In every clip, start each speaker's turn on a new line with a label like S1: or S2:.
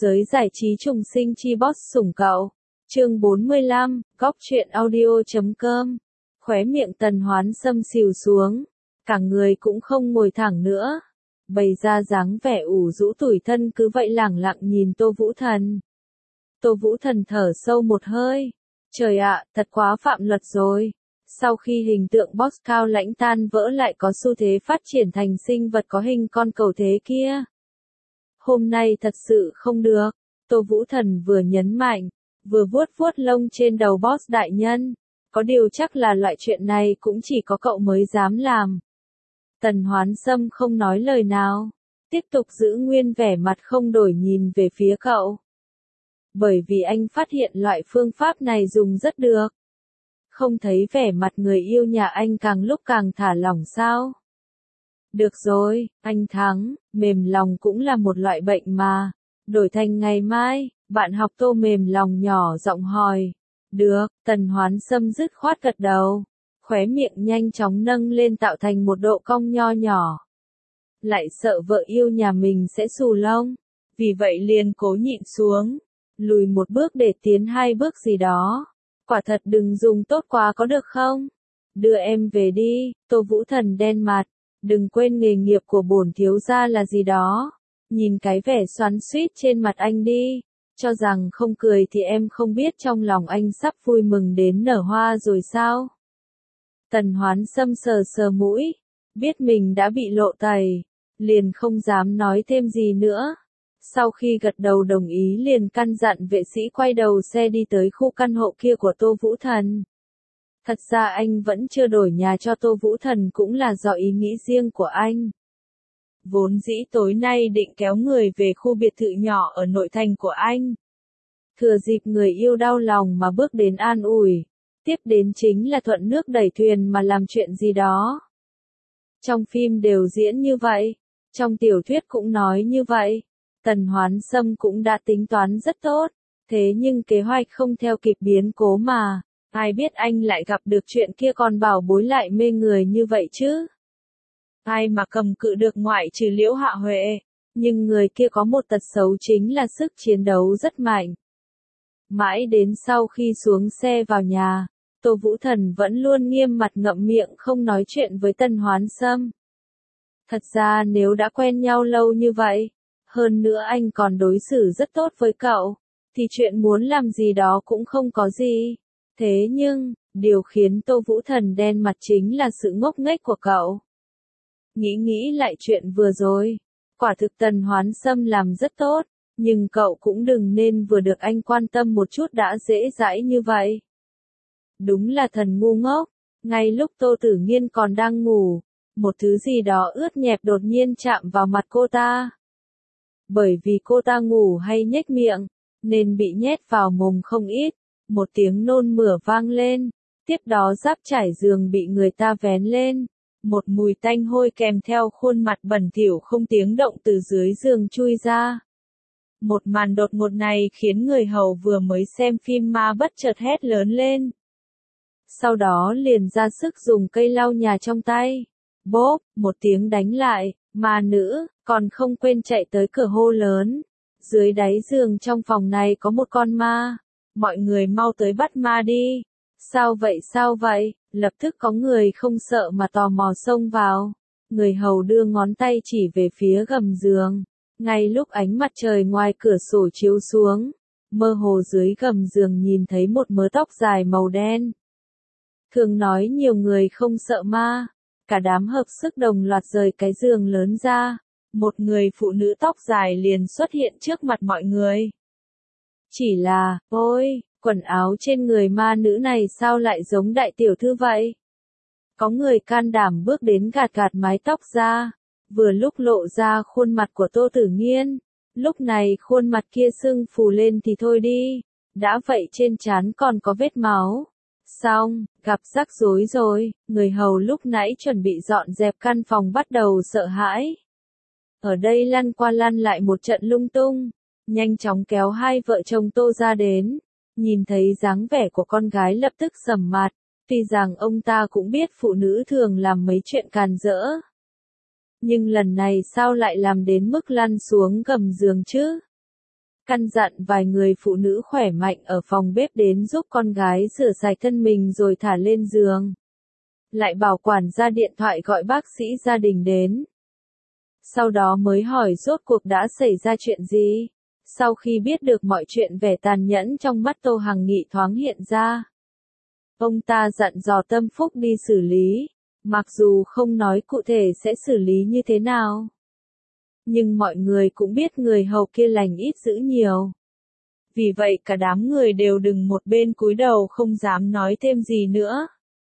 S1: Giới giải trí trùng sinh chi boss sủng cậu. Chương 45, Góc truyện audio.com. Khóe miệng Tần Hoán Sâm xìu xuống, cả người cũng không ngồi thẳng nữa, bày ra dáng vẻ ủ rũ tủi thân, cứ vậy lẳng lặng nhìn Tô Vũ Thần. Tô Vũ Thần thở sâu một hơi. Trời ạ, thật quá phạm luật rồi. Sau khi hình tượng boss cao lãnh tan vỡ lại có xu thế phát triển thành sinh vật có hình con cầu thế kia. Hôm nay thật sự không được. Tô Vũ Thần vừa nhấn mạnh, vừa vuốt vuốt lông trên đầu boss đại nhân. Có điều chắc là loại chuyện này cũng chỉ có cậu mới dám làm. Tần Hoán Sâm không nói lời nào, tiếp tục giữ nguyên vẻ mặt không đổi nhìn về phía cậu. Bởi vì anh phát hiện loại phương pháp này dùng rất được. Không thấy vẻ mặt người yêu nhà anh càng lúc càng thả lỏng sao? Được rồi, anh thắng, mềm lòng cũng là một loại bệnh mà. Đổi thành ngày mai, bạn học Tô mềm lòng nhỏ giọng hỏi. Được, Tần Hoán Sâm dứt khoát gật đầu. Khóe miệng nhanh chóng nâng lên tạo thành một độ cong nho nhỏ. Lại sợ vợ yêu nhà mình sẽ xù lông. Vì vậy liền cố nhịn xuống. Lùi một bước để tiến hai bước gì đó. Quả thật đừng dùng tốt quá có được không? Đưa em về đi. Tô Vũ Thần đen mặt. Đừng quên nghề nghiệp của bổn thiếu gia là gì đó. Nhìn cái vẻ xoắn xuýt trên mặt anh đi. Cho rằng không cười thì em không biết trong lòng anh sắp vui mừng đến nở hoa rồi sao? Tần Hoán Sâm sờ sờ mũi. Biết mình đã bị lộ tẩy. Liền không dám nói thêm gì nữa. Sau khi gật đầu đồng ý liền căn dặn vệ sĩ quay đầu xe đi tới khu căn hộ kia của Tô Vũ Thần. Thật ra anh vẫn chưa đổi nhà cho Tô Vũ Thần cũng là do ý nghĩ riêng của anh. Vốn dĩ tối nay định kéo người về khu biệt thự nhỏ ở nội thành của anh. Thừa dịp người yêu đau lòng mà bước đến an ủi. Tiếp đến chính là thuận nước đẩy thuyền mà làm chuyện gì đó. Trong phim đều diễn như vậy. Trong tiểu thuyết cũng nói như vậy. Tần Hoán Sâm cũng đã tính toán rất tốt. Thế nhưng kế hoạch không theo kịp biến cố mà. Ai biết anh lại gặp được chuyện kia còn bảo bối lại mê người như vậy chứ. Ai mà cầm cự được ngoại trừ Liễu Hạ Huệ. Nhưng người kia có một tật xấu chính là sức chiến đấu rất mạnh. Mãi đến sau khi xuống xe vào nhà, Tô Vũ Thần vẫn luôn nghiêm mặt ngậm miệng không nói chuyện với Tần Hoán Sâm. Thật ra nếu đã quen nhau lâu như vậy, hơn nữa anh còn đối xử rất tốt với cậu, thì chuyện muốn làm gì đó cũng không có gì. Thế nhưng, điều khiến Tô Vũ Thần đen mặt chính là sự ngốc nghếch của cậu. Nghĩ lại chuyện vừa rồi, quả thực Tần Hoán Sâm làm rất tốt, nhưng cậu cũng đừng nên vừa được anh quan tâm một chút đã dễ dãi như vậy. Đúng là thần ngu ngốc, ngay lúc Tô Tử Nghiên còn đang ngủ, một thứ gì đó ướt nhẹp đột nhiên chạm vào mặt cô ta. Bởi vì cô ta ngủ hay nhếch miệng, nên bị nhét vào mồm không ít, một tiếng nôn mửa vang lên, tiếp đó giáp trải giường bị người ta vén lên, một mùi tanh hôi kèm theo khuôn mặt bẩn thỉu không tiếng động từ dưới giường chui ra. Một màn đột ngột này khiến người hầu vừa mới xem phim ma bất chợt hét lớn lên. Sau đó liền ra sức dùng cây lau nhà trong tay. Bốp, một tiếng đánh lại, ma nữ, còn không quên chạy tới cửa hô lớn. Dưới đáy giường trong phòng này có một con ma. Mọi người mau tới bắt ma đi. Sao vậy? Lập tức có người không sợ mà tò mò xông vào. Người hầu đưa ngón tay chỉ về phía gầm giường. Ngay lúc ánh mặt trời ngoài cửa sổ chiếu xuống, mơ hồ dưới gầm giường nhìn thấy một mớ tóc dài màu đen. Thường nói nhiều người không sợ ma. Cả đám hợp sức đồng loạt rời cái giường lớn ra. Một người phụ nữ tóc dài liền xuất hiện trước mặt mọi người. Chỉ là, ôi, quần áo trên người ma nữ này sao lại giống đại tiểu thư vậy? Có người can đảm bước đến gạt mái tóc ra, vừa lúc lộ ra khuôn mặt của Tô Tử Nghiên. Lúc này khuôn mặt kia sưng phù lên thì thôi đi, đã vậy trên trán còn có vết máu. Xong, gặp rắc rối rồi, người hầu lúc nãy chuẩn bị dọn dẹp căn phòng bắt đầu sợ hãi. Ở đây lăn qua lăn lại một trận lung tung, nhanh chóng kéo hai vợ chồng Tô ra đến, nhìn thấy dáng vẻ của con gái lập tức sầm mặt, tuy rằng ông ta cũng biết phụ nữ thường làm mấy chuyện càn rỡ. Nhưng lần này sao lại làm đến mức lăn xuống gầm giường chứ? căn dặn vài người phụ nữ khỏe mạnh ở phòng bếp đến giúp con gái rửa sạch thân mình rồi thả lên giường. Lại bảo quản gia điện thoại gọi bác sĩ gia đình đến. Sau đó mới hỏi rốt cuộc đã xảy ra chuyện gì. Sau khi biết được mọi chuyện, vẻ tàn nhẫn trong mắt Tô Hằng Nghị thoáng hiện ra. Ông ta dặn dò Tâm Phúc đi xử lý, mặc dù không nói cụ thể sẽ xử lý như thế nào. Nhưng mọi người cũng biết người hầu kia lành ít dữ nhiều. Vì vậy cả đám người đều đứng một bên cúi đầu không dám nói thêm gì nữa.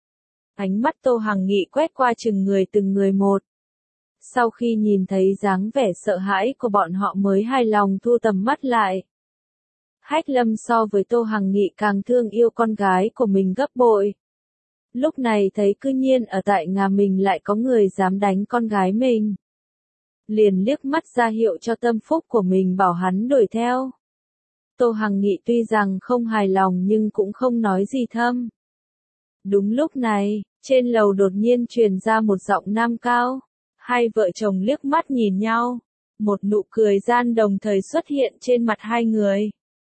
S1: Ánh mắt Tô Hằng Nghị quét qua từng người một. Sau khi nhìn thấy dáng vẻ sợ hãi của bọn họ mới hài lòng thu tầm mắt lại. Hách Lâm so với Tô Hằng Nghị càng thương yêu con gái của mình gấp bội. Lúc này thấy cư nhiên ở tại nhà mình lại có người dám đánh con gái mình. Liền liếc mắt ra hiệu cho Tâm Phúc của mình bảo hắn đuổi theo. Tô Hằng Nghị tuy rằng không hài lòng nhưng cũng không nói gì thâm. Đúng lúc này, trên lầu đột nhiên truyền ra một giọng nam cao. Hai vợ chồng liếc mắt nhìn nhau. Một nụ cười gian đồng thời xuất hiện trên mặt hai người.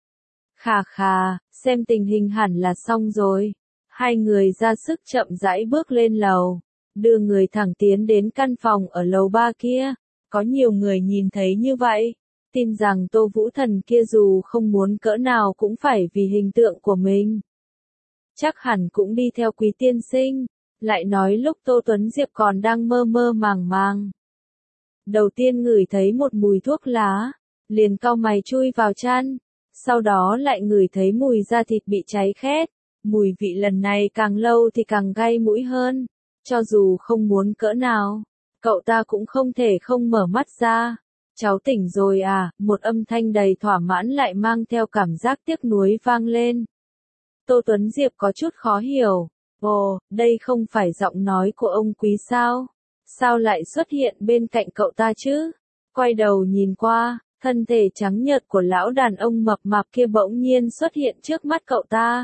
S1: Khà khà, xem tình hình hẳn là xong rồi. Hai người ra sức chậm rãi bước lên lầu. Đưa người thẳng tiến đến căn phòng ở lầu 3 kia. Có nhiều người nhìn thấy như vậy. Tin rằng Tô Vũ Thần kia dù không muốn cỡ nào cũng phải vì hình tượng của mình. Chắc hẳn cũng đi theo Quý tiên sinh. Lại nói lúc Tô Tuấn Diệp còn đang mơ mơ màng màng. Đầu tiên ngửi thấy một mùi thuốc lá, liền cau mày chui vào chăn, sau đó lại ngửi thấy mùi da thịt bị cháy khét, mùi vị lần này càng lâu thì càng gay mũi hơn, cho dù không muốn cỡ nào, cậu ta cũng không thể không mở mắt ra. Cháu tỉnh rồi à, một âm thanh đầy thỏa mãn lại mang theo cảm giác tiếc nuối vang lên. Tô Tuấn Diệp có chút khó hiểu. Ồ, đây không phải giọng nói của ông Quý sao? Sao lại xuất hiện bên cạnh cậu ta chứ? Quay đầu nhìn qua, thân thể trắng nhợt của lão đàn ông mập mạp kia bỗng nhiên xuất hiện trước mắt cậu ta.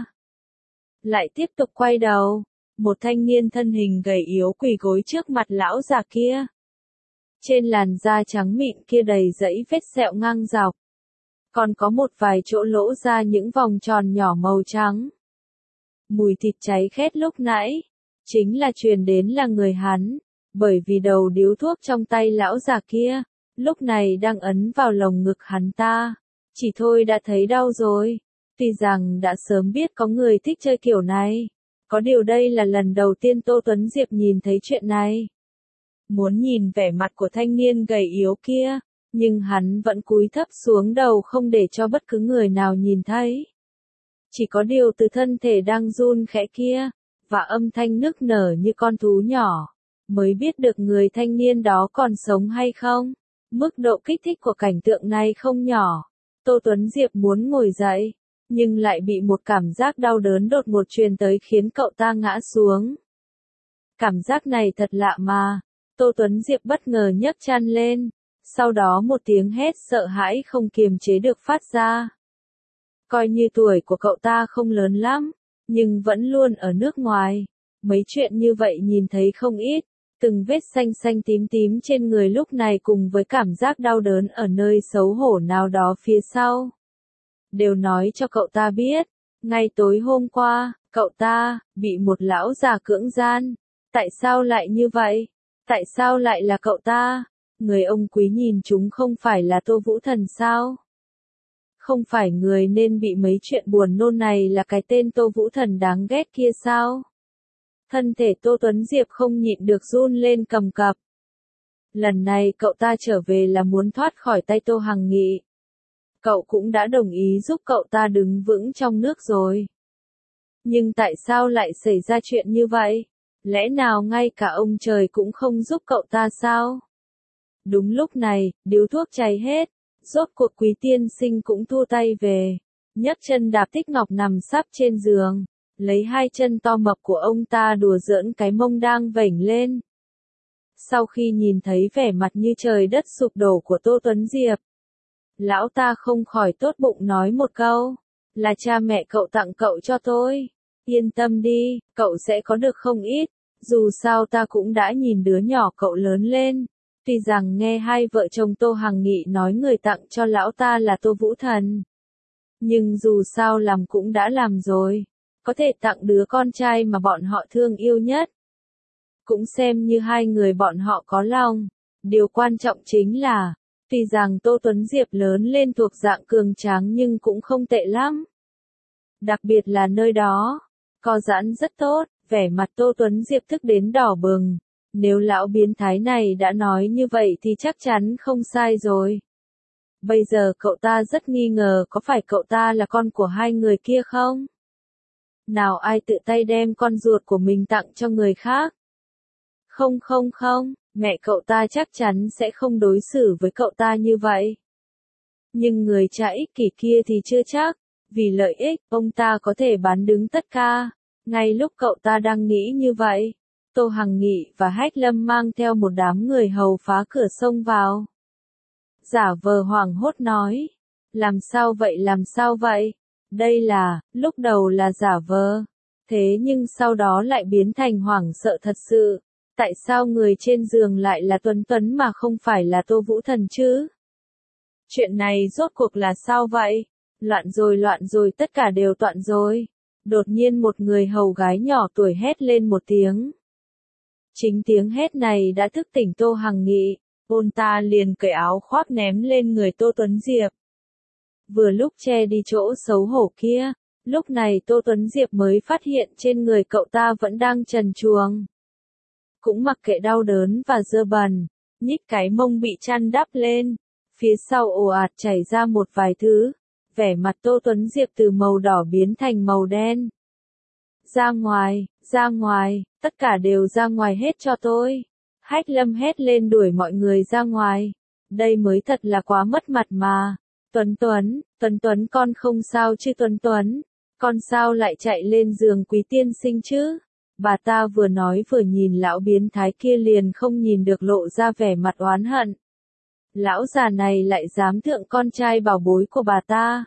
S1: Lại tiếp tục quay đầu, một thanh niên thân hình gầy yếu quỳ gối trước mặt lão già kia. Trên làn da trắng mịn kia đầy dãy vết sẹo ngang dọc. Còn có một vài chỗ lỗ ra những vòng tròn nhỏ màu trắng. Mùi thịt cháy khét lúc nãy, chính là truyền đến là người hắn, bởi vì đầu điếu thuốc trong tay lão già kia, lúc này đang ấn vào lồng ngực hắn ta, chỉ thôi đã thấy đau rồi, tuy rằng đã sớm biết có người thích chơi kiểu này, có điều đây là lần đầu tiên Tô Tuấn Diệp nhìn thấy chuyện này. Muốn nhìn vẻ mặt của thanh niên gầy yếu kia, nhưng hắn vẫn cúi thấp xuống đầu không để cho bất cứ người nào nhìn thấy. Chỉ có điều từ thân thể đang run khẽ kia, và âm thanh nức nở như con thú nhỏ, mới biết được người thanh niên đó còn sống hay không. Mức độ kích thích của cảnh tượng này không nhỏ. Tô Tuấn Diệp muốn ngồi dậy, nhưng lại bị một cảm giác đau đớn đột ngột truyền tới khiến cậu ta ngã xuống. Cảm giác này thật lạ mà. Tô Tuấn Diệp bất ngờ nhấc chăn lên, sau đó một tiếng hét sợ hãi không kiềm chế được phát ra. Coi như tuổi của cậu ta không lớn lắm, nhưng vẫn luôn ở nước ngoài. Mấy chuyện như vậy nhìn thấy không ít, từng vết xanh xanh tím tím trên người lúc này cùng với cảm giác đau đớn ở nơi xấu hổ nào đó phía sau. Đều nói cho cậu ta biết, ngay tối hôm qua, cậu ta bị một lão già cưỡng gian. Tại sao lại như vậy? Tại sao lại là cậu ta? Người ông Quý nhìn chúng không phải là Tô Vũ Thần sao? Không phải người nên bị mấy chuyện buồn nôn này là cái tên Tô Vũ Thần đáng ghét kia sao? Thân thể Tô Tuấn Diệp không nhịn được run lên cầm cập. Lần này cậu ta trở về là muốn thoát khỏi tay Tô Hằng Nghị. Cậu cũng đã đồng ý giúp cậu ta đứng vững trong nước rồi. Nhưng tại sao lại xảy ra chuyện như vậy? Lẽ nào ngay cả ông trời cũng không giúp cậu ta sao? Đúng lúc này, điếu thuốc cháy hết. Rốt cuộc Quý tiên sinh cũng thua tay về. Nhấc chân đạp Tích Ngọc nằm sắp trên giường. Lấy hai chân to mập của ông ta đùa giỡn cái mông đang vểnh lên. Sau khi nhìn thấy vẻ mặt như trời đất sụp đổ của Tô Tuấn Diệp, lão ta không khỏi tốt bụng nói một câu. Là cha mẹ cậu tặng cậu cho tôi. Yên tâm đi, cậu sẽ có được không ít. Dù sao ta cũng đã nhìn đứa nhỏ cậu lớn lên. Tuy rằng nghe hai vợ chồng Tô Hằng Nghị nói người tặng cho lão ta là Tô Vũ Thần. Nhưng dù sao làm cũng đã làm rồi. Có thể tặng đứa con trai mà bọn họ thương yêu nhất. Cũng xem như hai người bọn họ có lòng. Điều quan trọng chính là, tuy rằng Tô Tuấn Diệp lớn lên thuộc dạng cường tráng nhưng cũng không tệ lắm. Đặc biệt là nơi đó, co giãn rất tốt, vẻ mặt Tô Tuấn Diệp tức đến đỏ bừng. Nếu lão biến thái này đã nói như vậy thì chắc chắn không sai rồi. Bây giờ cậu ta rất nghi ngờ có phải cậu ta là con của hai người kia không? Nào ai tự tay đem con ruột của mình tặng cho người khác? Không không không, mẹ cậu ta chắc chắn sẽ không đối xử với cậu ta như vậy. Nhưng người cha ích kỷ kia thì chưa chắc, vì lợi ích, ông ta có thể bán đứng tất cả. Ngay lúc cậu ta đang nghĩ như vậy, Tô Hằng Nghị và Hách Lâm mang theo một đám người hầu phá cửa xông vào. Giả vờ hoảng hốt nói, làm sao vậy, đây là, lúc đầu là giả vờ, thế nhưng sau đó lại biến thành hoảng sợ thật sự. Tại sao người trên giường lại là Tuấn Tuấn mà không phải là Tô Vũ Thần chứ? Chuyện này rốt cuộc là sao vậy? Loạn rồi, tất cả đều loạn rồi. Đột nhiên một người hầu gái nhỏ tuổi hét lên một tiếng. Chính tiếng hét này đã thức tỉnh Tô Hằng Nghị, ông ta liền cởi áo khoác ném lên người Tô Tuấn Diệp. Vừa lúc che đi chỗ xấu hổ kia, lúc này Tô Tuấn Diệp mới phát hiện trên người cậu ta vẫn đang trần truồng. Cũng mặc kệ đau đớn và dơ bẩn, nhích cái mông bị chăn đắp lên, phía sau ồ ạt chảy ra một vài thứ, vẻ mặt Tô Tuấn Diệp từ màu đỏ biến thành màu đen. Ra ngoài, tất cả đều ra ngoài hết cho tôi. Hách Lâm hét lên đuổi mọi người ra ngoài. Đây mới thật là quá mất mặt mà. Tuấn con không sao chứ Tuấn, con sao lại chạy lên giường Quý tiên sinh chứ? Bà ta vừa nói vừa nhìn lão biến thái kia liền không nhìn được lộ ra vẻ mặt oán hận. Lão già này lại dám thượng con trai bảo bối của bà ta.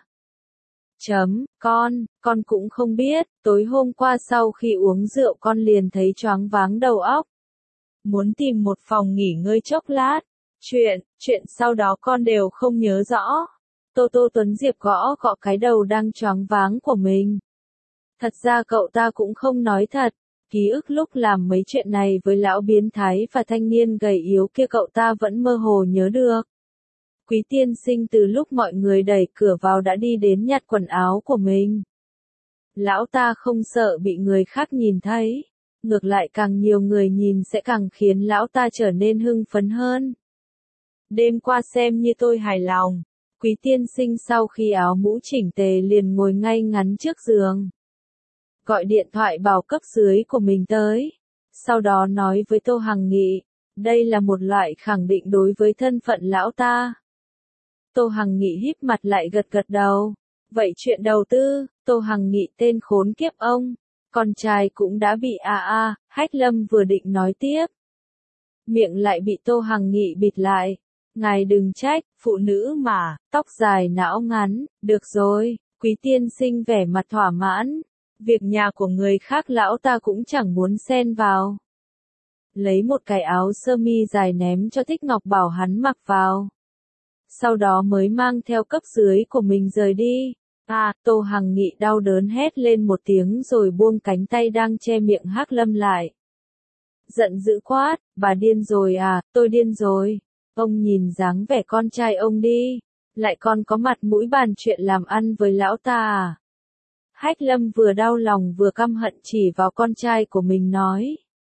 S1: Con cũng không biết, tối hôm qua sau khi uống rượu con liền thấy choáng váng đầu óc. Muốn tìm một phòng nghỉ ngơi chốc lát. Chuyện sau đó con đều không nhớ rõ. Tô Tuấn Diệp gõ cái đầu đang choáng váng của mình. Thật ra cậu ta cũng không nói thật. Ký ức lúc làm mấy chuyện này với lão biến thái và thanh niên gầy yếu kia cậu ta vẫn mơ hồ nhớ được. Quý tiên sinh từ lúc mọi người đẩy cửa vào đã đi đến nhặt quần áo của mình. Lão ta không sợ bị người khác nhìn thấy. Ngược lại càng nhiều người nhìn sẽ càng khiến lão ta trở nên hưng phấn hơn. Đêm qua xem như tôi hài lòng. Quý tiên sinh sau khi áo mũ chỉnh tề liền ngồi ngay ngắn trước giường. Gọi điện thoại bảo cấp dưới của mình tới. Sau đó nói với Tô Hằng Nghị, đây là một loại khẳng định đối với thân phận lão ta. Tô Hằng Nghị híp mặt lại gật đầu. Vậy chuyện đầu tư, Tô Hằng Nghị tên khốn kiếp ông. Con trai cũng đã bị Hách Lâm vừa định nói tiếp. Miệng lại bị Tô Hằng Nghị bịt lại. Ngài đừng trách, phụ nữ mà, tóc dài não ngắn, được rồi, Quý tiên sinh vẻ mặt thỏa mãn. Việc nhà của người khác lão ta cũng chẳng muốn xen vào. Lấy một cái áo sơ mi dài ném cho Thích Ngọc bảo hắn mặc vào. Sau đó mới mang theo cấp dưới của mình rời đi. Tô Hằng Nghị đau đớn hét lên một tiếng rồi buông cánh tay đang che miệng Hách Lâm lại. Giận dữ quát, bà điên rồi à, tôi điên rồi. Ông nhìn dáng vẻ con trai ông đi. Lại còn có mặt mũi bàn chuyện làm ăn với lão ta à. Hách Lâm vừa đau lòng vừa căm hận chỉ vào con trai của mình nói.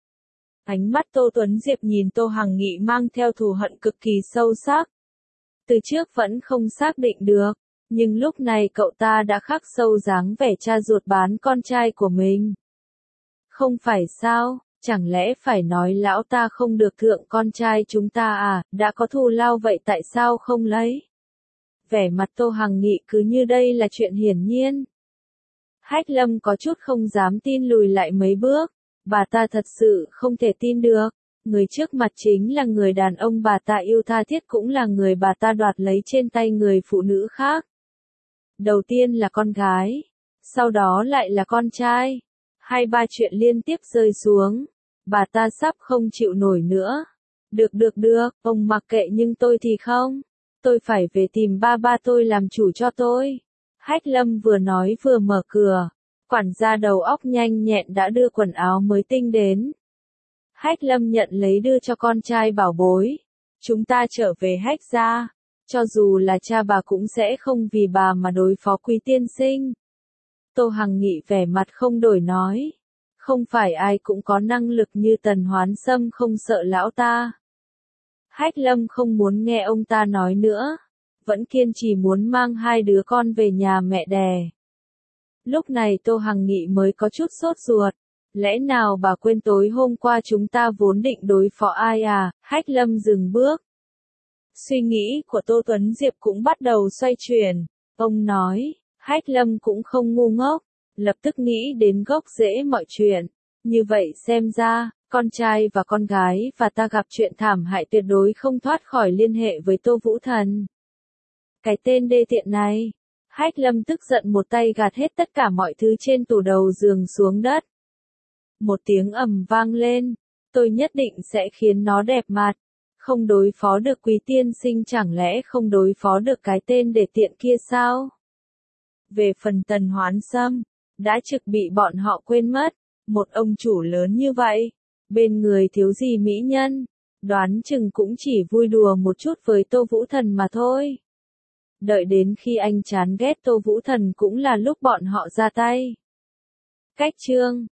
S1: Ánh mắt Tô Tuấn Diệp nhìn Tô Hằng Nghị mang theo thù hận cực kỳ sâu sắc. Từ trước vẫn không xác định được, nhưng lúc này cậu ta đã khắc sâu dáng vẻ cha ruột bán con trai của mình. Không phải sao, chẳng lẽ phải nói lão ta không được thượng con trai chúng ta à, đã có thù lao vậy tại sao không lấy? Vẻ mặt Tô Hằng Nghị cứ như đây là chuyện hiển nhiên. Hách Lâm có chút không dám tin lùi lại mấy bước, bà ta thật sự không thể tin được. Người trước mặt chính là người đàn ông bà ta yêu tha thiết cũng là người bà ta đoạt lấy trên tay người phụ nữ khác. Đầu tiên là con gái, sau đó lại là con trai. 2-3 chuyện liên tiếp rơi xuống, bà ta sắp không chịu nổi nữa. Được, ông mặc kệ nhưng tôi thì không. Tôi phải về tìm ba tôi làm chủ cho tôi. Hách Lâm vừa nói vừa mở cửa. Quản gia đầu óc nhanh nhẹn đã đưa quần áo mới tinh đến. Hách Lâm nhận lấy đưa cho con trai bảo bối. Chúng ta trở về Hách gia. Cho dù là cha bà cũng sẽ không vì bà mà đối phó Quý tiên sinh. Tô Hằng Nghị vẻ mặt không đổi nói. Không phải ai cũng có năng lực như Tần Hoán Sâm không sợ lão ta. Hách Lâm không muốn nghe ông ta nói nữa. Vẫn kiên trì muốn mang hai đứa con về nhà mẹ đẻ. Lúc này Tô Hằng Nghị mới có chút sốt ruột. Lẽ nào bà quên tối hôm qua chúng ta vốn định đối phó ai à? Hách Lâm dừng bước. Suy nghĩ của Tô Tuấn Diệp cũng bắt đầu xoay chuyển. Ông nói, Hách Lâm cũng không ngu ngốc. Lập tức nghĩ đến gốc rễ mọi chuyện. Như vậy xem ra, con trai và con gái và ta gặp chuyện thảm hại tuyệt đối không thoát khỏi liên hệ với Tô Vũ Thần. Cái tên đê tiện này. Hách Lâm tức giận một tay gạt hết tất cả mọi thứ trên tủ đầu giường xuống đất. Một tiếng ầm vang lên. Tôi nhất định sẽ khiến nó đẹp mặt. Không đối phó được Quý tiên sinh chẳng lẽ không đối phó được cái tên đê tiện kia sao? Về phần Tần Hoán Sâm, đã trực bị bọn họ quên mất. Một ông chủ lớn như vậy, bên người thiếu gì mỹ nhân, đoán chừng cũng chỉ vui đùa một chút với Tô Vũ Thần mà thôi. Đợi đến khi anh chán ghét Tô Vũ Thần cũng là lúc bọn họ ra tay. Cách chương